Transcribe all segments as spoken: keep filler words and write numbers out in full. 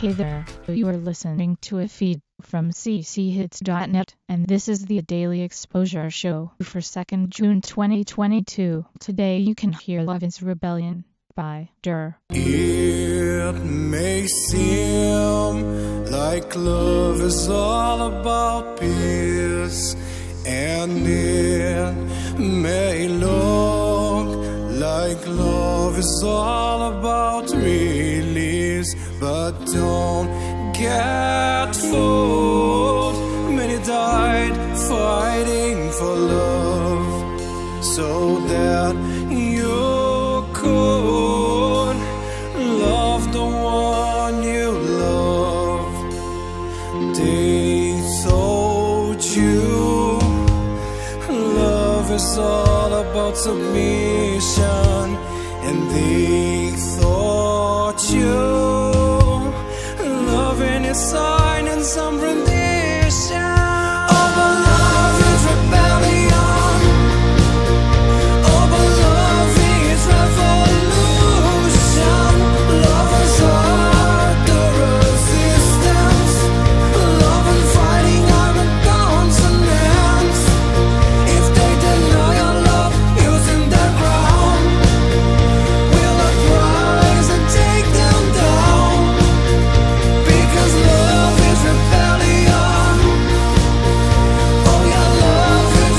Hey there, you are listening to a feed from c c hits dot net, and this is the Daily Exposure Show for second June twenty twenty-two. Today you can hear Love is Rebellion by Dur. It may seem like love is all about peace, and it may look like love is all about release, but don't get fooled. Many died fighting for love, so that you could love the one you love. They told you love is all about submission, and they thought you loving is sign and some rendition. Oh, but love is rebellion. Oh, but love is revolution. Lovers are the resistance. Love and fighting are the consonants. If they deny your love using their ground, we'll uprise and take them down. Because love is rebellion. Oh yeah, love is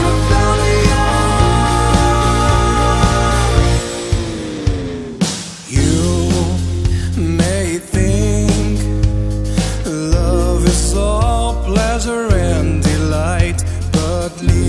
rebellion. You may think love is all pleasure and delight, but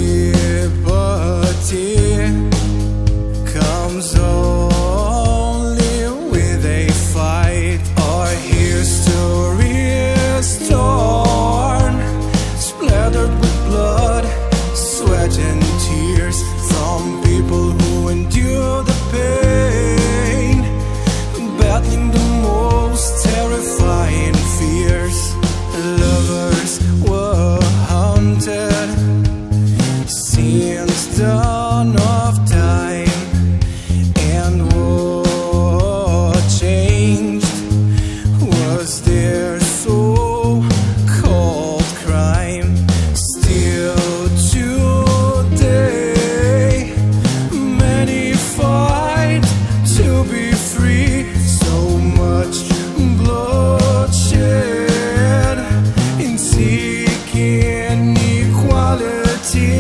liberty comes only with a fight. Our history is torn, splattered with blood, sweat and tears from people who endure the pain, battling the most terrifying fears. Lovers were haunted since dawn of time, and what changed was their so-called crime. Still today, many fight to be free. So much bloodshed in seeking equality.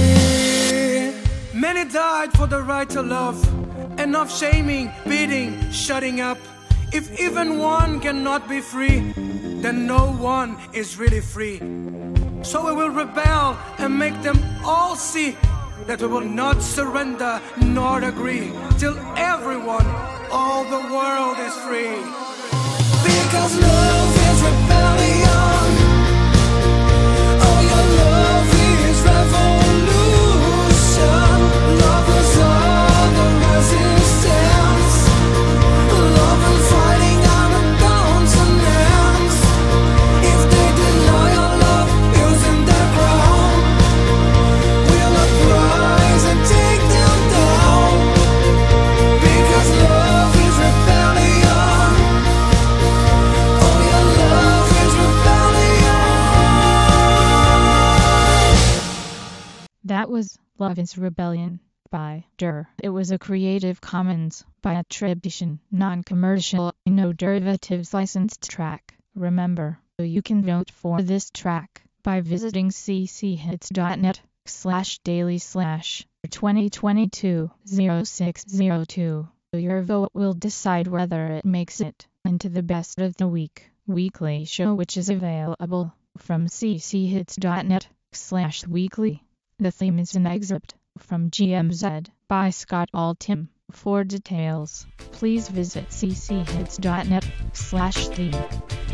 Many died for the right to love. Enough shaming, beating, shutting up. If even one cannot be free, then no one is really free. So we will rebel and make them all see that we will not surrender nor agree till everyone, all the world is free. Because love is rebellion. Oh, your love is revolution. Lovers are the resistance. Love and fighting are the consonants. If they deny your love using their ground, we'll uprise and take them down. Because love is rebellion. Oh, your love is rebellion. That was Love is Rebellion by Dur. It was a Creative Commons by attribution, non-commercial, no derivatives licensed track. Remember, you can vote for this track by visiting c c hits dot net slash daily slash twenty twenty-two oh six oh two. Your vote will decide whether it makes it into the best of the week weekly show, which is available from c c hits dot net slash weekly. The theme is an excerpt from G M Z by Scott Altham. For details, please visit c c hits dot net slash theme.